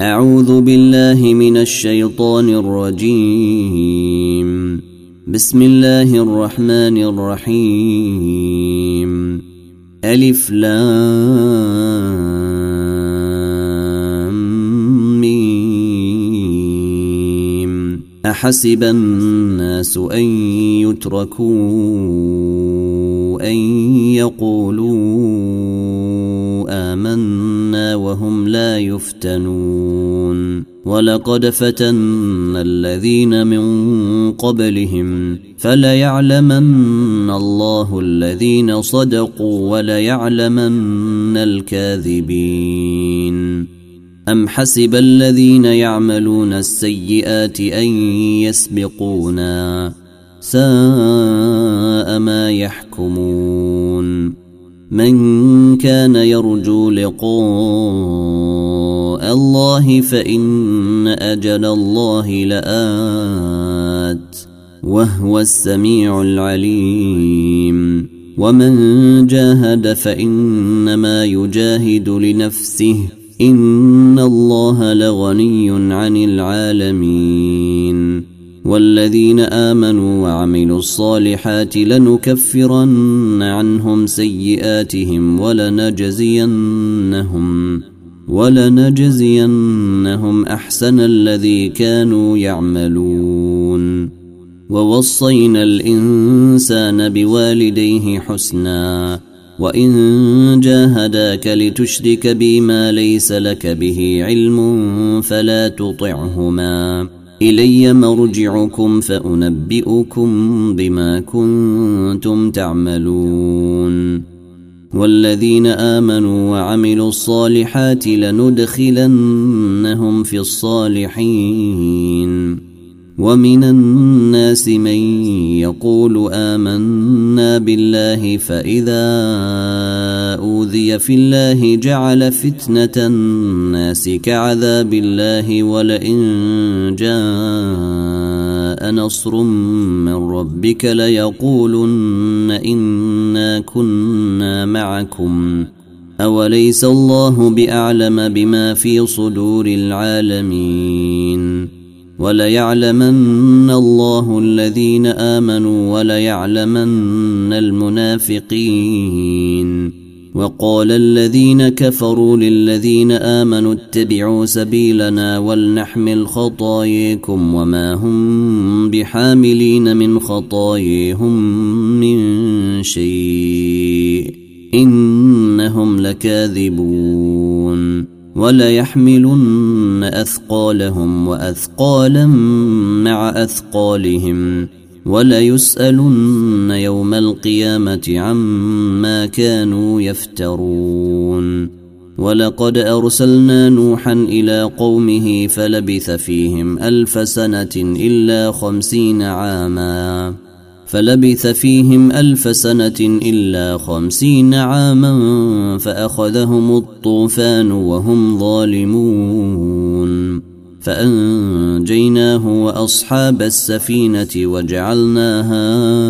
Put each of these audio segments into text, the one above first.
أعوذ بالله من الشيطان الرجيم. بسم الله الرحمن الرحيم. ألف لام ميم. أحسب الناس أن يتركوا أن يقولوا آمنا وهم لا يفتنون. ولقد فتنا الذين من قبلهم فليعلمن الله الذين صدقوا وليعلمن الكاذبين. أم حسب الذين يعملون السيئات أن يسبقونا ساء ما يحكمون. من كان يرجو لقاء الله فإن أجل الله لآت وهو السميع العليم. ومن جاهد فإنما يجاهد لنفسه إن الله لغني عن العالمين. والذين آمنوا وعملوا الصالحات لنكفرن عنهم سيئاتهم ولنجزينهم أحسن الذي كانوا يعملون. ووصينا الإنسان بوالديه حسنا وإن جاهداك لتشرك بي ما ليس لك به علم فلا تطعهما إلي مرجعكم فأنبئكم بما كنتم تعملون. والذين آمنوا وعملوا الصالحات لندخلنهم في الصالحين. ومن الناس من يقول آمنا بالله فإذا أوذي في الله جعل فتنة الناس كعذاب الله ولئن جاء نصر من ربك ليقولن إنا كنا معكم أوليس الله بأعلم بما في صدور العالمين. وليعلمن الله الذين آمنوا وليعلمن المنافقين. وقال الذين كفروا للذين آمنوا اتبعوا سبيلنا ولنحمل خطاياكم وما هم بحاملين من خطاياهم من شيء إنهم لكاذبون. وليحملن أثقالهم وأثقالا مع أثقالهم وليسألن يوم القيامة عما كانوا يفترون. ولقد أرسلنا نوحا إلى قومه فلبث فيهم 1000 سنة إلا 50 عاما فأخذهم الطوفان وهم ظالمون فأنجيناه وأصحاب السفينة وجعلناها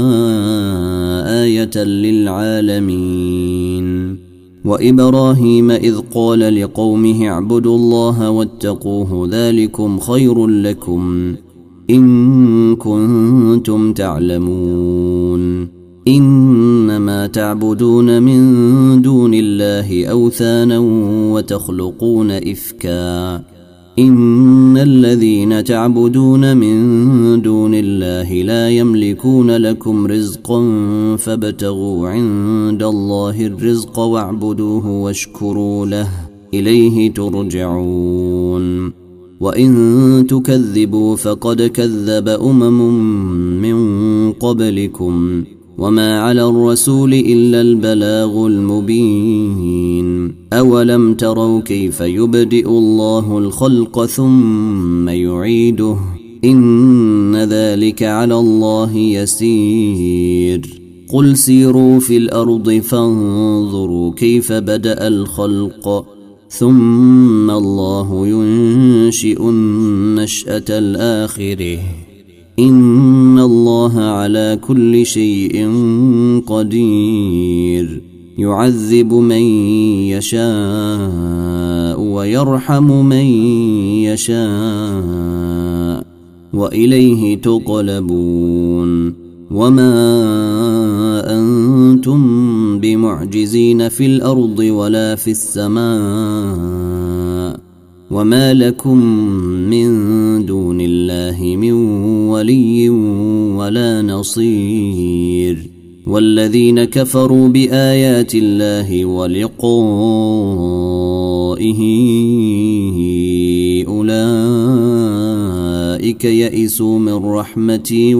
آية للعالمين. وإبراهيم إذ قال لقومه اعبدوا الله واتقوه ذلكم خير لكم إن كنتم تعلمون. إنما تعبدون من دون الله أوثانا وتخلقون إفكا إن الذين تعبدون من دون الله لا يملكون لكم رزقا فابتغوا عند الله الرزق واعبدوه واشكروا له إليه ترجعون. وإن تكذبوا فقد كذب من قبلكم وما على الرسول إلا البلاغ المبين. أولم تروا كيف يبدئ الله الخلق ثم يعيده إن ذلك على الله يسير. قل سيروا في الأرض فانظروا كيف بدأ الخلق ثم الله ينشئ النشأة الآخرة إن الله على كل شيء قدير. يعذب من يشاء ويرحم من يشاء وإليه تقلبون وما أنتم بمعجزين في الأرض ولا في السماء وما لكم من دون الله من ولي ولا نصير والذين كفروا بآيات الله ولقائه أولئك يئسوا من رحمتي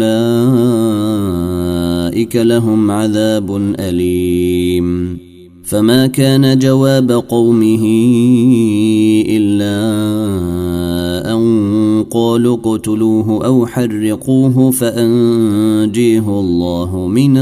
وأولئك لهم عذاب أليم فما كان جواب قومه إلا أن قالوا اقتلوه أو حرقوه فأنجيه الله من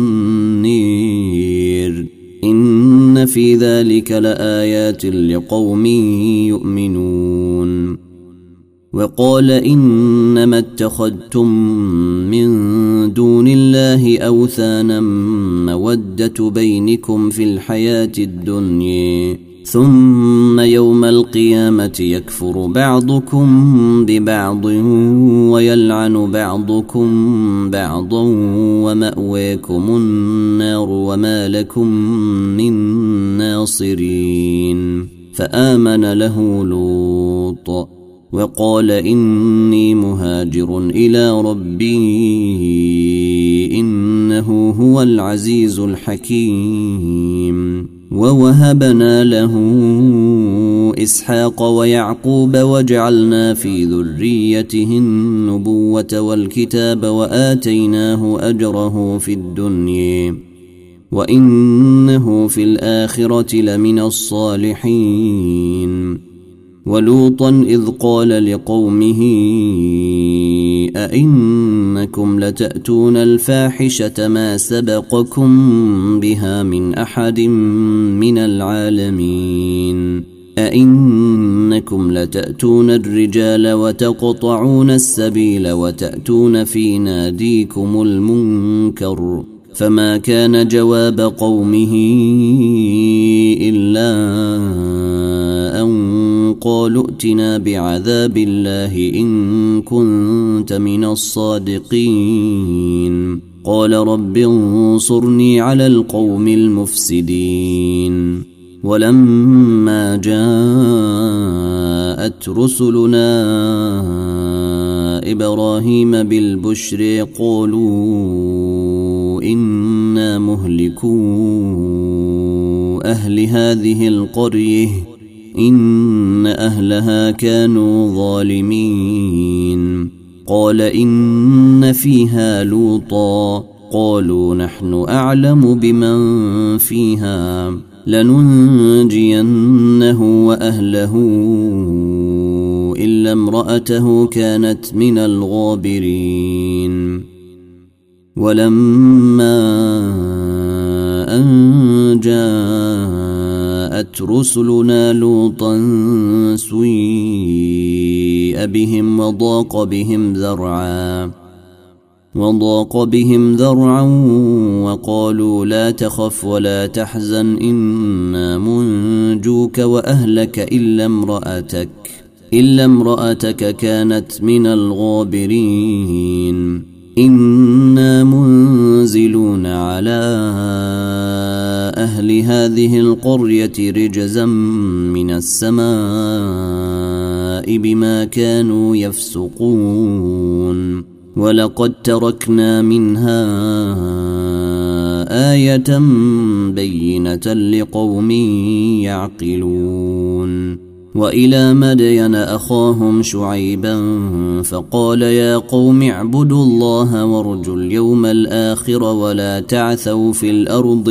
النير إن في ذلك لآيات لقوم يؤمنون وقال إنما اتخذتم من دون الله أوثانا مودة بينكم في الحياة الدنيا ثم يوم القيامة يكفر بعضكم ببعض ويلعن بعضكم بعضا ومأواكم النار وما لكم من ناصرين فآمن له لوط وقال إني مهاجر إلى ربي إنه هو العزيز الحكيم ووهبنا له إسحاق ويعقوب وجعلنا في ذريته النبوة والكتاب وآتيناه أجره في الدنيا وإنه في الآخرة لمن الصالحين ولوطا إذ قال لقومه أئنكم لتأتون الفاحشة ما سبقكم بها من أحد من العالمين أئنكم لتأتون الرجال وتقطعون السبيل وتأتون في ناديكم المنكر فما كان جواب قومه إلا أن قالوا ائتنا بعذاب الله إن كنت من الصادقين قال رب انصرني على القوم المفسدين ولما جاءت رسلنا إبراهيم بالبشر قالوا إنا مهلكو أهل هذه القرية إن أهلها كانوا ظالمين قال إن فيها لوطا قالوا نحن أعلم بمن فيها لننجينه وأهله إلا امرأته كانت من الغابرين ولما أن جاءت رسلنا لوطا سيء بهم وضاق بهم ذرعا وقالوا لا تخف ولا تحزن إنا منجوك وأهلك إلا امرأتك كانت من الغابرين إنا منزلون على أهل هذه القرية رجزا من السماء بما كانوا يفسقون ولقد تركنا منها آية بينة لقوم يعقلون وإلى مدين أخاهم شعيبا فقال يا قوم اعبدوا الله وارجوا اليوم الآخر ولا تعثوا في الأرض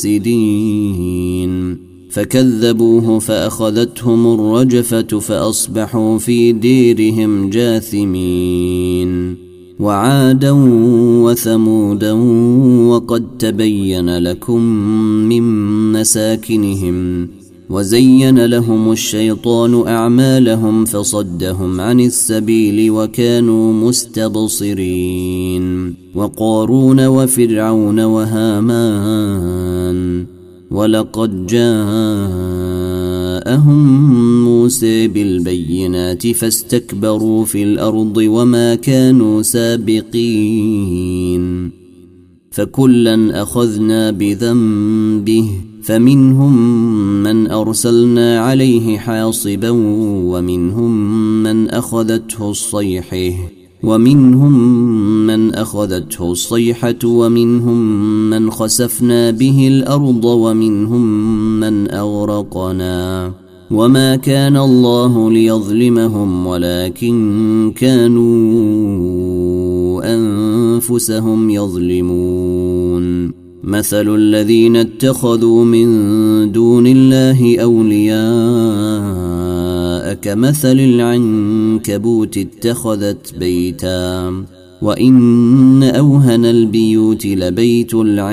مفسدين فكذبوه فأخذتهم الرجفة فأصبحوا في ديرهم جاثمين وعادا وثمودا وقد تبين لكم من مساكنهم وزين لهم الشيطان أعمالهم فصدهم عن السبيل وكانوا مستبصرين. وقارون وفرعون وهامان ولقد جاءهم موسى بالبينات فاستكبروا في الأرض وما كانوا سابقين. فكلا أخذنا بذنبه فمنهم من أرسلنا عليه حاصبا ومنهم من أخذته الصيحة ومنهم من خسفنا به الأرض ومنهم من أغرقنا. وما كان الله ليظلمهم ولكن كانوا أنفسهم يظلمون. مثل الذين اتخذوا من دون الله أولياء كمثل العنكبوت اتخذت بيتا وإن أوهن البيوت لبيت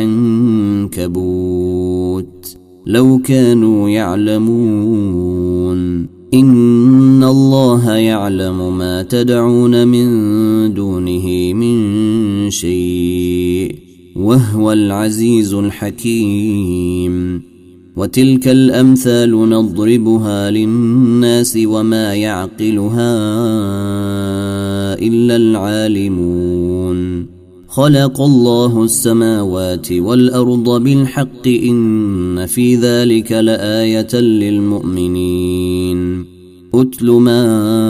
العنكبوت لو كانوا يعلمون. إن الله يعلم ما تدعون من دونه من شيء وهو العزيز الحكيم. وتلك الأمثال نضربها للناس وما يعقلها إلا العالمون. خلق الله السماوات والأرض بالحق إن في ذلك لآية للمؤمنين. أتل ما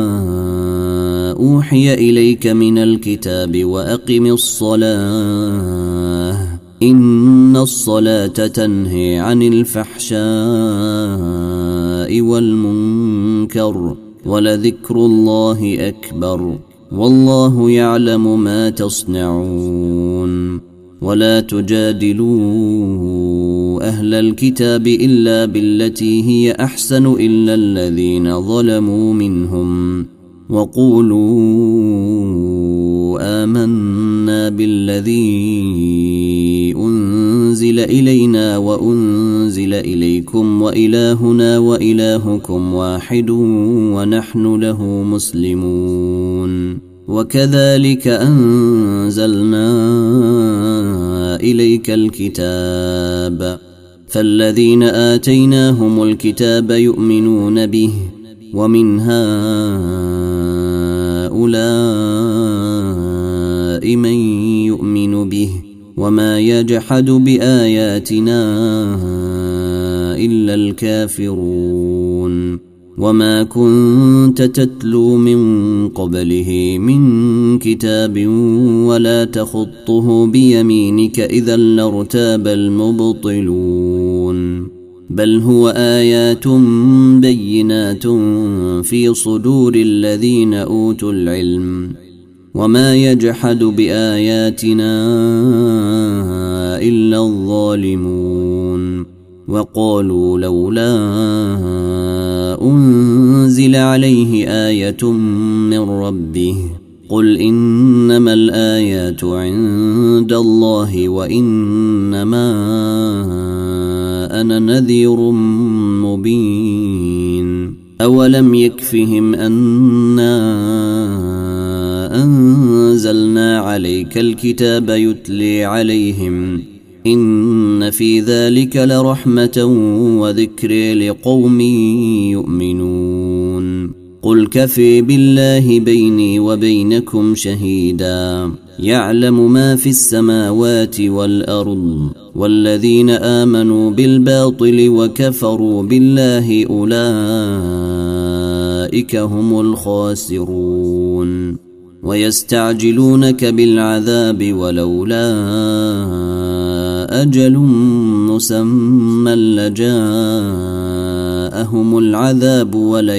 أوحي إليك من الكتاب وأقم الصلاة إن الصلاة تنهي عن الفحشاء والمنكر ولذكر الله أكبر والله يعلم ما تصنعون. ولا تجادلوا أهل الكتاب إلا بالتي هي أحسن إلا الذين ظلموا منهم وقولوا آمنا بالذي أنزل إلينا وأنزل إليكم وإلهنا وإلهكم واحد ونحن له مسلمون. وكذلك أنزلنا إليك الكتاب فالذين آتيناهم الكتاب يؤمنون به ومن هؤلاء من يؤمن به وما يجحد بآياتنا إلا الكافرون. وما كنت تتلو من قبله من كتاب ولا تخطه بيمينك إذا لارتاب المبطلون. بل هو آيات بينات في صدور الذين أوتوا العلم وما يجحد بآياتنا إلا الظالمون. وقالوا لولا أنزل عليه آية من ربه قل إنما الآيات عند الله وإنما أنا نذير مبين. أولم يكفهم أنا أنزلنا عليك الكتاب يتلي عليهم إن في ذلك لرحمة وذكر لقوم يؤمنون. قل كفي بالله بيني وبينكم شهيدا يعلم ما في السماوات والأرض والذين آمنوا بالباطل وكفروا بالله أولئك هم الخاسرون. ويستعجلونك بالعذاب ولولا أجل مسمى لجاءهم العذاب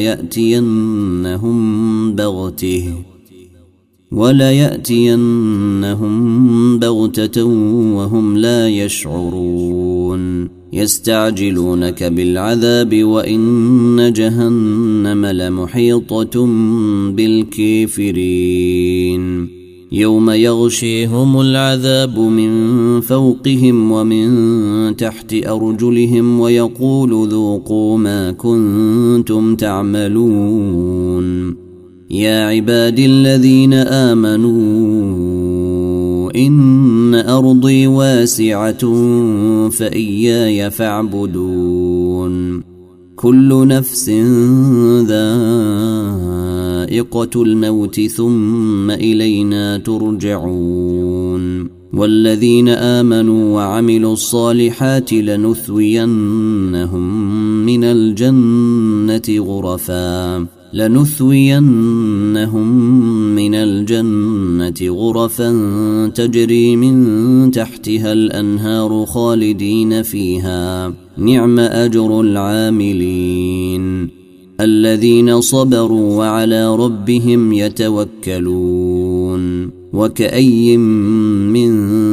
وليأتينهم بغتة وهم لا يشعرون. يستعجلونك بالعذاب وإن جهنم لمحيطة بالكافرين. يوم يغشيهم العذاب من فوقهم ومن تحت أرجلهم ويقول ذوقوا ما كنتم تعملون يا عبادي الذين آمنوا إن أرضي واسعة فإياي فاعبدون كل نفس ذائقة الموت ثم إلينا ترجعون والذين آمنوا وعملوا الصالحات لنثوينهم من الجنة غرفا تجري من تحتها الأنهار خالدين فيها نعم أجر العاملين الذين صبروا وعلى ربهم يتوكلون وكأي من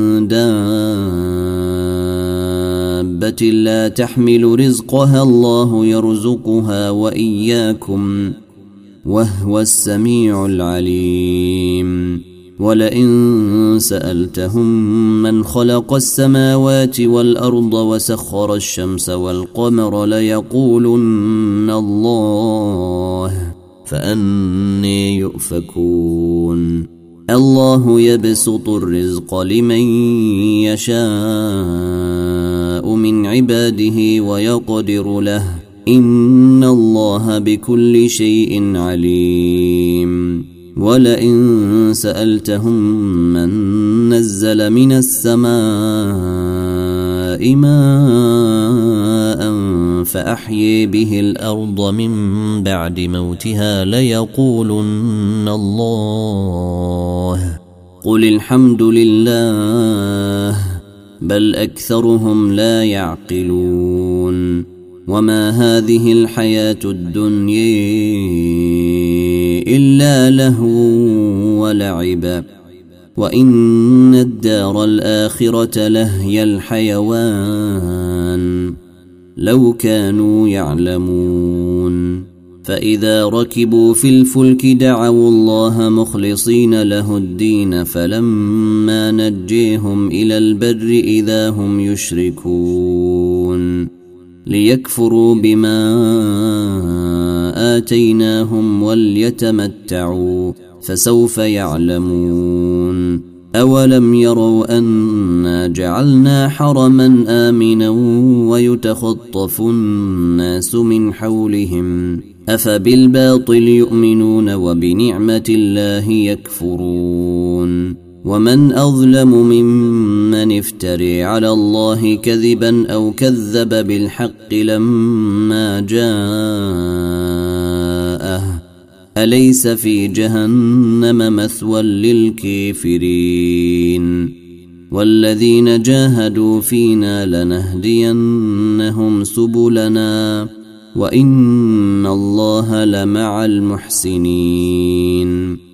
دابة لا تحمل رزقها الله يرزقها وإياكم وهو السميع العليم ولئن سألتهم من خلق السماوات والأرض وسخر الشمس والقمر ليقولن الله فأني يؤفكون الله يبسط الرزق لمن يشاء من عباده ويقدر له إن الله بكل شيء عليم ولئن سألتهم من نزل من السماء ماء فأحيي به الأرض من بعد موتها ليقولن الله قل الحمد لله بل أكثرهم لا يعقلون وما هذه الحياة الدنيا إلا لهو ولعب وإن الدار الآخرة لهي الحيوان لو كانوا يعلمون فإذا ركبوا في الفلك دعوا الله مخلصين له الدين فلما نجيهم إلى البر إذا هم يشركون ليكفروا بما آتيناهم وليتمتعوا فسوف يعلمون أولم يروا أنا جعلنا حرما آمنا ويتخطف الناس من حولهم أفبالباطل يؤمنون وبنعمة الله يكفرون ومن أظلم ممن افتري على الله كذبا أو كذب بالحق لما جاءه أليس في جهنم مثوى للكافرين والذين جاهدوا فينا لنهدينهم سبلنا وإن الله لمع المحسنين